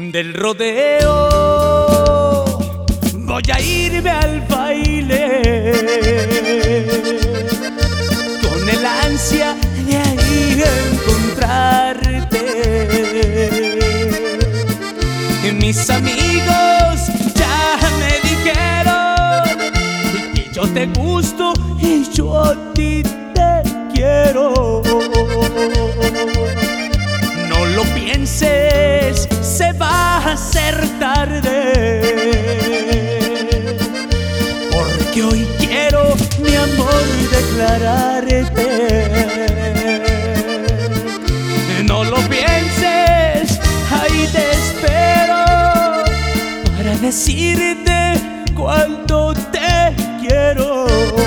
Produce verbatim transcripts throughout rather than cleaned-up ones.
del rodeo. Voy a irme al baile con el ansia de ahí encontrarte. Mis amigos ya me dijeron que yo te gusto y yo a ti te quiero. No lo pienses, se va a hacer tarde, porque hoy quiero, mi amor, declararte. No lo pienses, ahí te espero para decirte cuánto te quiero.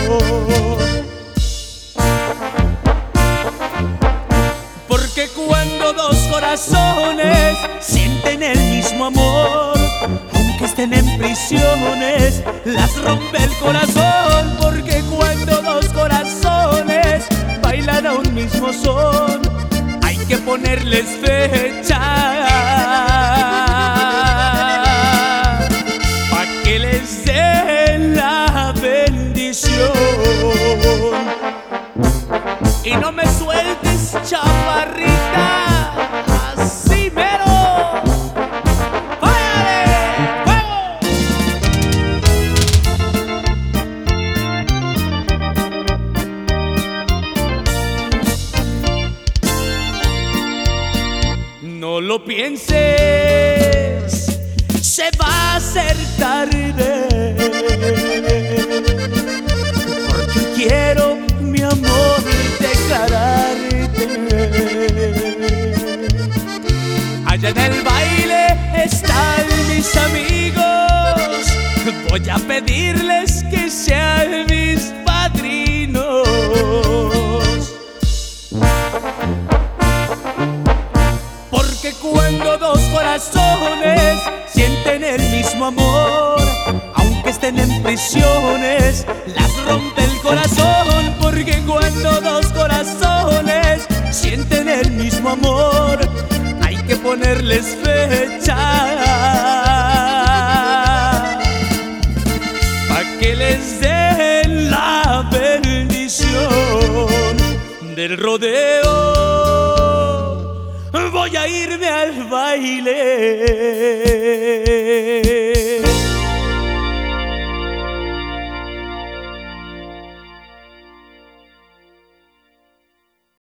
Porque cuando dos corazones sienten el mismo amor, aunque estén en prisiones, las rompe el corazón. Porque cuando dos corazones bailan a un mismo son, hay que ponerles fecha pa' que les den la bendición. Y no me sueltes, chaparrita, así mero. ¡Váyale, fuego! No lo pienses, se va a hacer tarde, porque quiero, mi amor, declararte. Allá en el baile están mis amigos, voy a pedirles que sean mis padrinos. Porque cuando dos corazones sienten el mismo amor, aunque estén en prisiones, las rompe el corazón. Porque cuando dos corazones sienten el mismo amor, hay que ponerles fecha pa' que les den la bendición del rodeo. Voy a irme al baile